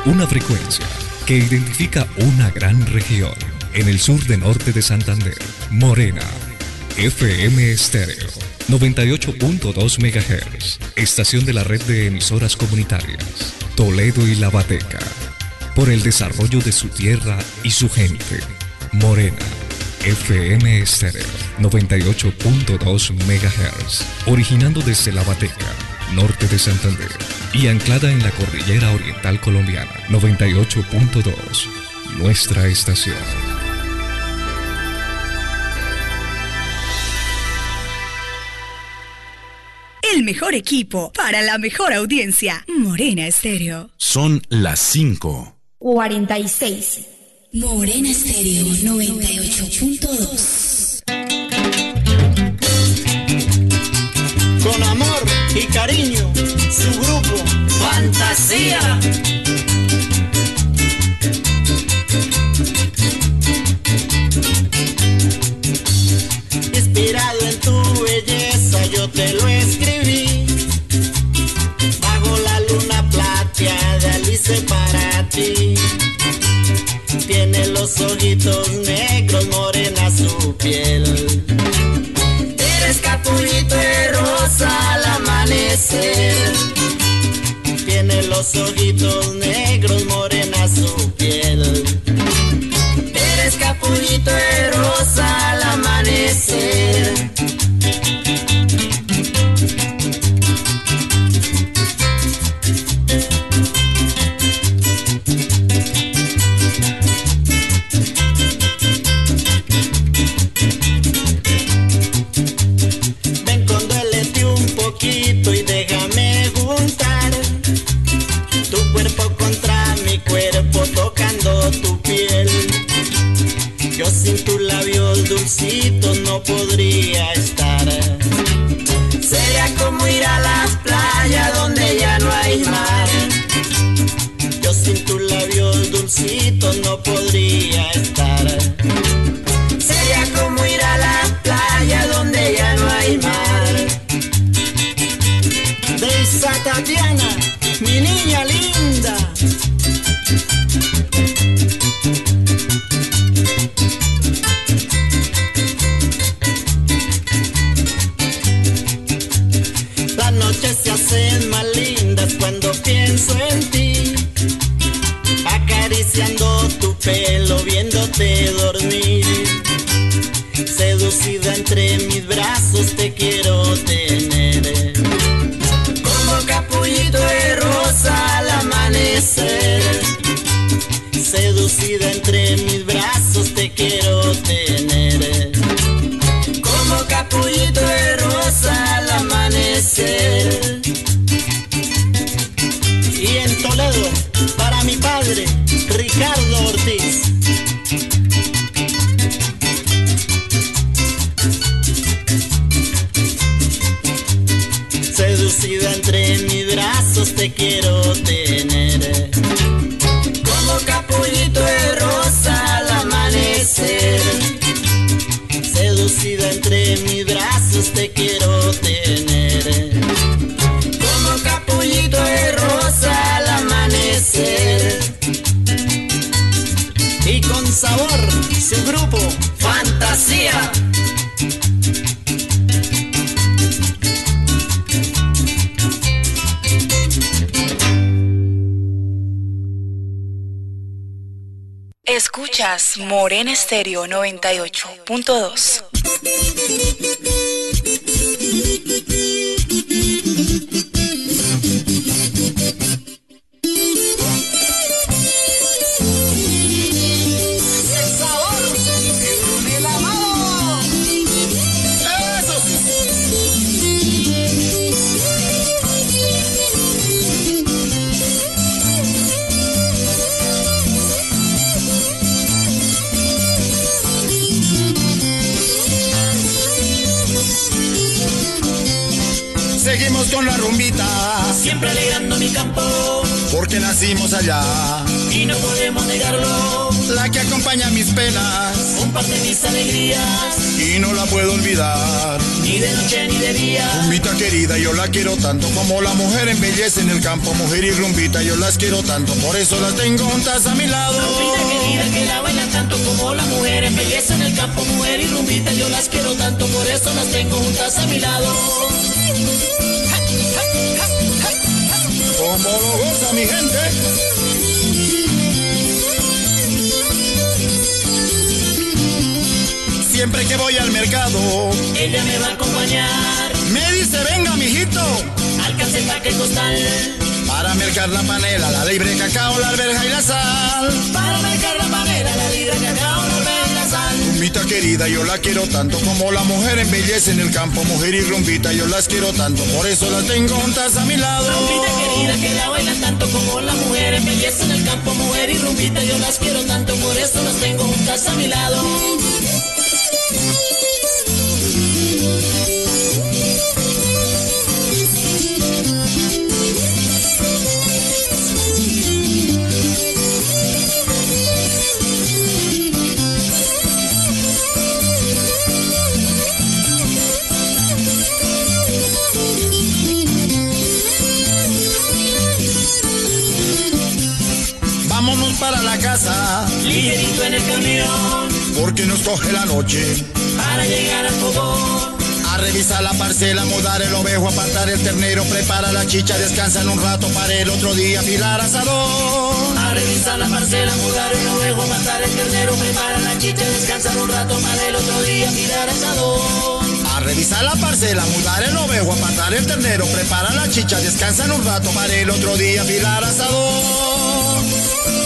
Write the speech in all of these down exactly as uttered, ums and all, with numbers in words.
Una frecuencia que identifica una gran región en el sur de norte de Santander. Morena, F M Estéreo, noventa y ocho punto dos megahertz. Estación de la red de emisoras comunitarias. Toledo y La Bateca. Por el desarrollo de su tierra y su gente. Morena, F M Estéreo, noventa y ocho punto dos megahertz. Originando desde La Bateca, norte de Santander, y anclada en la cordillera oriental colombiana. Noventa y ocho punto dos, nuestra estación. El mejor equipo para la mejor audiencia. Morena Estéreo. Son las cinco cuarenta y seis. Morena Estéreo noventa y ocho punto dos. Con amor y cariño, su grupo Fantasía. Inspirado en tu belleza yo te lo escribí, bajo la luna plateada le hice para ti. Tiene los ojitos negros, morena su piel. Eres capullito de rosa al amanecer. Tiene los ojitos negros, morena su piel. Eres capullito de rosa al amanecer. Ven con duélete un poquito y déjame juntar tu cuerpo contra mi cuerpo, tocando tu piel. Yo sin tus labios dulcitos no podría estar. Sería como ir a la playa donde ya no hay mar. Yo sin tus labios dulcitos no podría estar. Sería como ir a la playa donde ya no hay mar. De esa Tatiana, mi niña linda. Las noches se hacen más lindas cuando pienso en ti, acariciando tu pelo, viéndote dormir. Seducida entre mis brazos te quiero tener, como capullito de rosa al amanecer. Seducida entre mis brazos te quiero tener, como capullito de rosa al amanecer. Y en Toledo, para mi padre, Ricardo Ortiz. Seducida entre mis brazos te quiero tener, como capullito de rosa al amanecer. Seducida entre mis brazos te quiero tener, como capullito de rosa al amanecer. Y con sabor, su grupo Fantasía. Escuchas Morena Estéreo noventa y ocho punto dos. seguimos con la rumbita, siempre alegrando mi campo, porque nacimos allá, y no podemos negarlo, la que acompaña mis penas, comparte mis alegrías, y no la puedo olvidar, ni de noche ni de día. Rumbita querida, yo la quiero tanto, como la mujer embellece en el campo, mujer y rumbita, yo las quiero tanto, por eso las tengo juntas a mi lado. Rumbita querida, que la bailan tanto como la mujer embellece en el campo, mujer y rumbita, yo las quiero tanto, por eso las tengo juntas a mi lado. Como lo goza mi gente. Siempre que voy al mercado, ella me va a acompañar. Me dice, venga, mijito, alcance el paque costal, para mercar la panela, la libre cacao, la alberja y la sal. Para mercar la panela, la libre cacao, la alberja y la sal. Rumbita querida, yo la quiero tanto, como la mujer embellece en el campo, mujer y rumbita, yo las quiero tanto, por eso las tengo juntas a mi lado. Rumbita querida, que la bailan tanto como la mujer embellece en el campo, mujer y rumbita, yo las quiero tanto, por eso las tengo juntas a mi lado. Vámonos para la casa, ligerito en el camión, porque nos coge la noche, para llegar al fogón. A revisar la parcela, mudar el ovejo, apartar el ternero, prepara la chicha, descansan un rato para el otro día afilar asadón. A revisar la parcela, mudar el ovejo, apartar el ternero, prepara la chicha, descansan un rato para el otro día afilar asadón. A revisar la parcela, mudar el ovejo, apartar el ternero, prepara la chicha, descansan un rato para el otro día afilar asadón.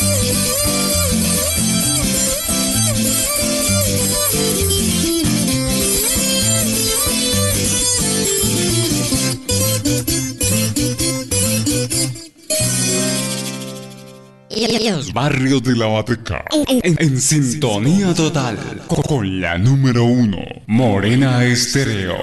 Barrio de la Bateca, en, en sintonía total con la número uno, Morena Estéreo.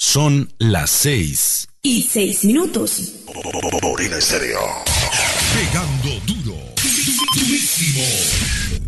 Son las seis. Y seis minutos. Morena Estéreo. Pegando duro. Durísimo.